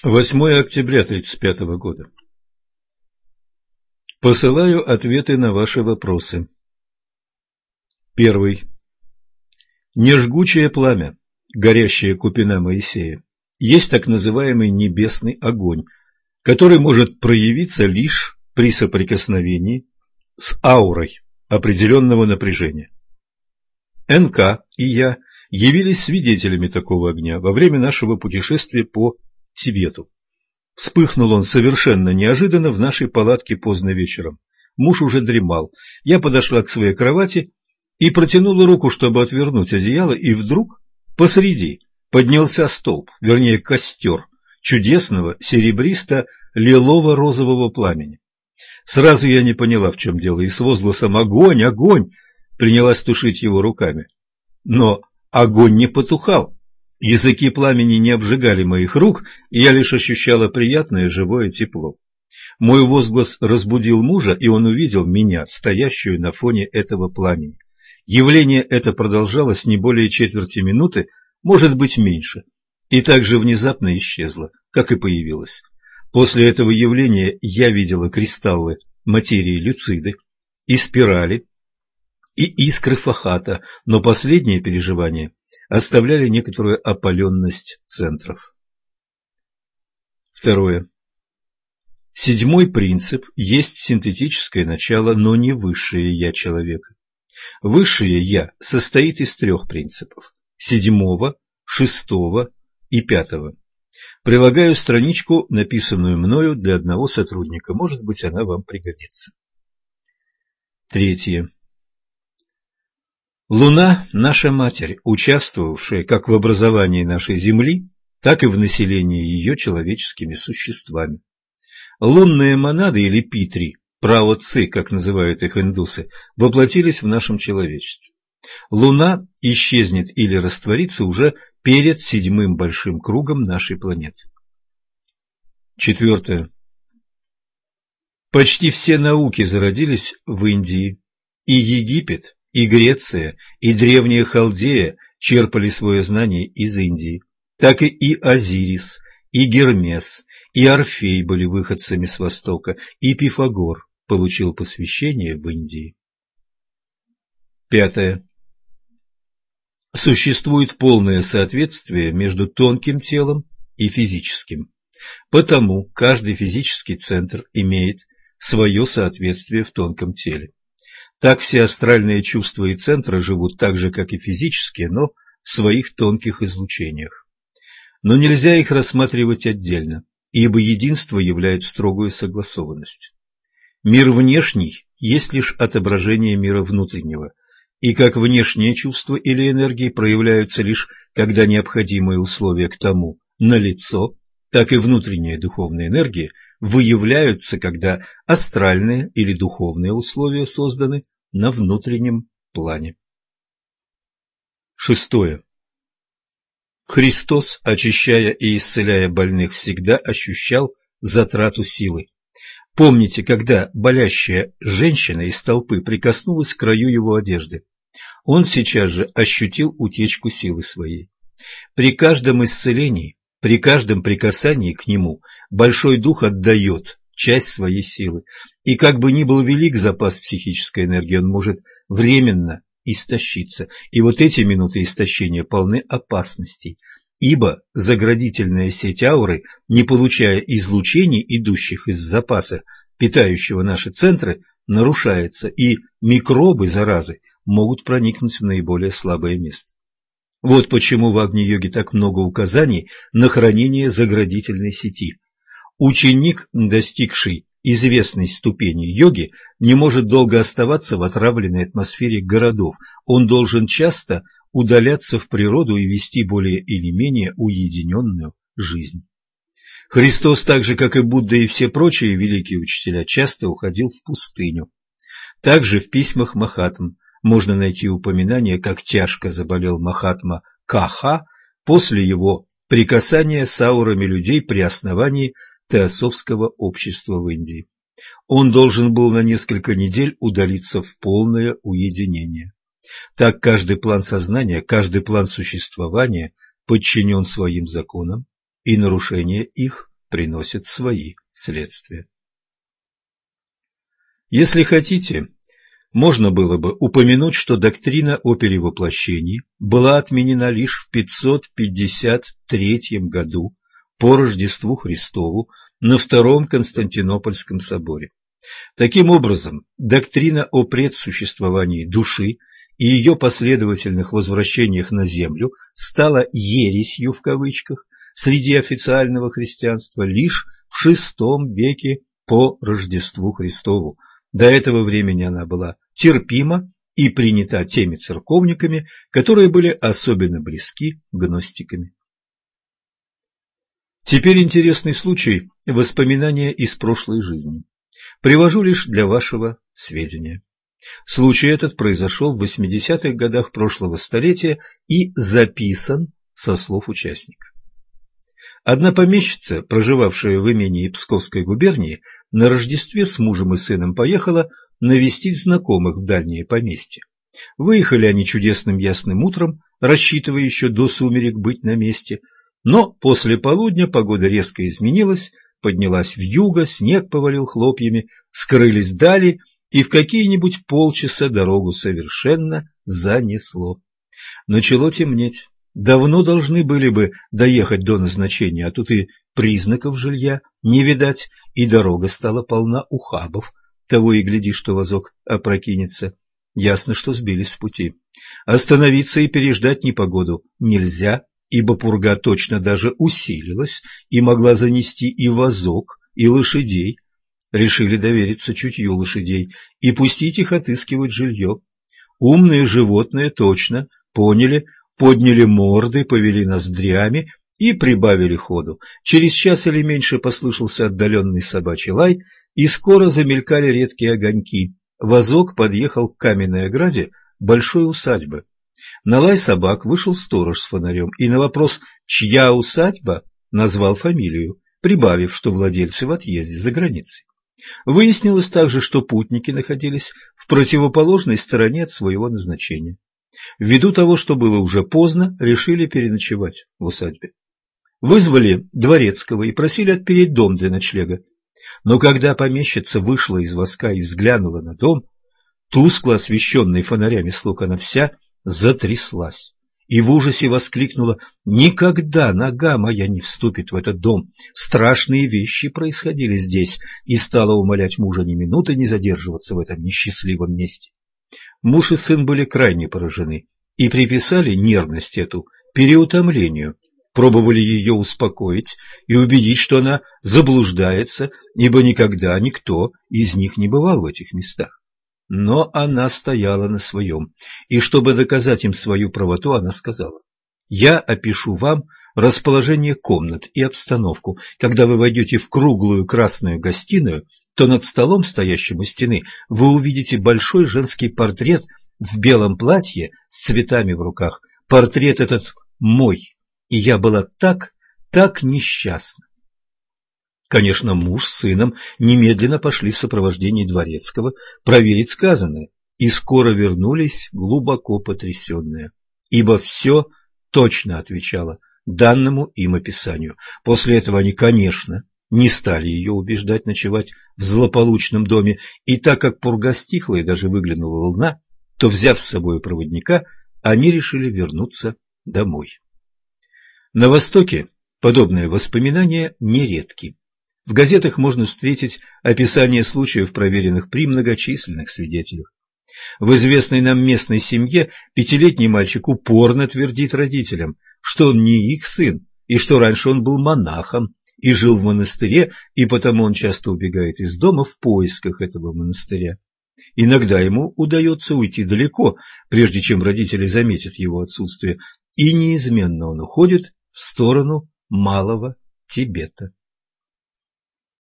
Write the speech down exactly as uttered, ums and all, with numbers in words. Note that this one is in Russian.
восьмое октября тридцать пятого года. Посылаю ответы на ваши вопросы. Первый. Нежгучее пламя, горящая купина Моисея, есть так называемый небесный огонь, который может проявиться лишь при соприкосновении с аурой определенного напряжения. эн ка и я явились свидетелями такого огня во время нашего путешествия по Тибету. Вспыхнул он совершенно неожиданно в нашей палатке поздно вечером. Муж уже дремал. Я подошла к своей кровати и протянула руку, чтобы отвернуть одеяло, и вдруг посреди поднялся столб, вернее костер, чудесного серебристо-лилово-розового пламени. Сразу я не поняла, в чем дело, и с возгласом «Огонь! Огонь!» принялась тушить его руками. Но огонь не потухал. Языки пламени не обжигали моих рук, и я лишь ощущала приятное живое тепло. Мой возглас разбудил мужа, и он увидел меня, стоящую на фоне этого пламени. Явление это продолжалось не более четверти минуты, может быть меньше, и так же внезапно исчезло, как и появилось. После этого явления я видела кристаллы материи люциды и спирали, и искры фахата, но последние переживания оставляли некоторую опаленность центров. Второе. Седьмой принцип есть синтетическое начало, но не высшее «я» человека. Высшее «я» состоит из трех принципов – седьмого, шестого и пятого. Прилагаю страничку, написанную мною для одного сотрудника, может быть, она вам пригодится. Третье. Луна – наша Матерь, участвовавшая как в образовании нашей Земли, так и в населении ее человеческими существами. Лунные монады или питри, прао-ци, как называют их индусы, воплотились в нашем человечестве. Луна исчезнет или растворится уже перед седьмым большим кругом нашей планеты. Четвертое. Почти все науки зародились в Индии, и Египет, и Греция, и древняя Халдея черпали свое знание из Индии. Так и, и Азирис, и Гермес, и Орфей были выходцами с Востока, и Пифагор получил посвящение в Индии. Пятое. Существует полное соответствие между тонким телом и физическим. Потому каждый физический центр имеет свое соответствие в тонком теле. Так все астральные чувства и центры живут так же, как и физические, но в своих тонких излучениях. Но нельзя их рассматривать отдельно, ибо единство являет строгую согласованность. Мир внешний есть лишь отображение мира внутреннего, и как внешние чувства или энергии проявляются лишь, когда необходимые условия к тому налицо, так и внутренние духовные энергии выявляются, когда астральные или духовные условия созданы на внутреннем плане. Шестое. Христос, очищая и исцеляя больных, всегда ощущал затрату силы. Помните, когда болящая женщина из толпы прикоснулась к краю его одежды, он сейчас же ощутил утечку силы своей. При каждом исцелении, при каждом прикасании к нему Большой Дух отдает часть своей силы, и как бы ни был велик запас психической энергии, он может временно истощиться, и вот эти минуты истощения полны опасностей, ибо заградительная сеть ауры, не получая излучений, идущих из запаса, питающего наши центры, нарушается, и микробы заразы могут проникнуть в наиболее слабое место. Вот почему в Агни-йоге так много указаний на хранение заградительной сети. Ученик, достигший известной ступени йоги, не может долго оставаться в отравленной атмосфере городов. Он должен часто удаляться в природу и вести более или менее уединенную жизнь. Христос, так же как и Будда и все прочие великие учителя, часто уходил в пустыню. Также в письмах Махатм можно найти упоминание, как тяжко заболел Махатма Каха после его прикасания с аурами людей при основании теософского общества в Индии. Он должен был на несколько недель удалиться в полное уединение. Так каждый план сознания, каждый план существования подчинен своим законам, и нарушение их приносит свои следствия. Если хотите, можно было бы упомянуть, что доктрина о перевоплощении была отменена лишь в пятьсот пятьдесят третьем году по Рождеству Христову на Втором Константинопольском соборе. Таким образом, доктрина о предсуществовании души и ее последовательных возвращениях на землю стала «ересью» в кавычках среди официального христианства лишь в шестом веке по Рождеству Христову. До этого времени она была терпима и принята теми церковниками, которые были особенно близки гностиками. Теперь интересный случай – воспоминания из прошлой жизни. Привожу лишь для вашего сведения. Случай этот произошел в восьмидесятых годах прошлого столетия и записан со слов участника. Одна помещица, проживавшая в имении Псковской губернии, на Рождестве с мужем и сыном поехала навестить знакомых в дальнее поместье. Выехали они чудесным ясным утром, рассчитывая еще до сумерек быть на месте, но после полудня погода резко изменилась, поднялась вьюга, снег повалил хлопьями, скрылись дали, и в какие-нибудь полчаса дорогу совершенно занесло. Начало темнеть. Давно должны были бы доехать до назначения, а тут и признаков жилья не видать, и дорога стала полна ухабов. Того и гляди, что вазок опрокинется. Ясно, что сбились с пути. Остановиться и переждать непогоду нельзя, ибо пурга точно даже усилилась и могла занести и вазок, и лошадей. Решили довериться чутью лошадей и пустить их отыскивать жилье. Умные животные точно поняли, подняли морды, повели ноздрями и прибавили ходу. Через час или меньше послышался отдаленный собачий лай, и скоро замелькали редкие огоньки. Вазок подъехал к каменной ограде большой усадьбы. На лай собак вышел сторож с фонарем и на вопрос «Чья усадьба?» назвал фамилию, прибавив, что владельцы в отъезде за границей. Выяснилось также, что путники находились в противоположной стороне от своего назначения. Ввиду того, что было уже поздно, решили переночевать в усадьбе. Вызвали дворецкого и просили отпереть дом для ночлега. Но когда помещица вышла из воска и взглянула на дом, тускло освещенный фонарями слуг, она вся затряслась и в ужасе воскликнула: «Никогда нога моя не вступит в этот дом! Страшные вещи происходили здесь!» и стала умолять мужа ни минуты не задерживаться в этом несчастливом месте. Муж и сын были крайне поражены и приписали нервность эту переутомлению, пробовали ее успокоить и убедить, что она заблуждается, ибо никогда никто из них не бывал в этих местах. Но она стояла на своем, и чтобы доказать им свою правоту, она сказала: «Я опишу вам расположение комнат и обстановку. Когда вы войдете в круглую красную гостиную, то над столом, стоящим у стены, вы увидите большой женский портрет в белом платье с цветами в руках. Портрет этот мой, и я была так, так несчастна». Конечно, муж с сыном немедленно пошли в сопровождении дворецкого проверить сказанное, и скоро вернулись глубоко потрясенные, ибо все точно отвечало данному им описанию. После этого они, конечно, не стали ее убеждать ночевать в злополучном доме, и так как пурга стихла и даже выглянула луна, то, взяв с собой проводника, они решили вернуться домой. На Востоке подобные воспоминания нередки. В газетах можно встретить описание случаев, проверенных при многочисленных свидетелях. В известной нам местной семье пятилетний мальчик упорно твердит родителям, что он не их сын, и что раньше он был монахом и жил в монастыре, и потому он часто убегает из дома в поисках этого монастыря. Иногда ему удается уйти далеко, прежде чем родители заметят его отсутствие, и неизменно он уходит в сторону Малого Тибета.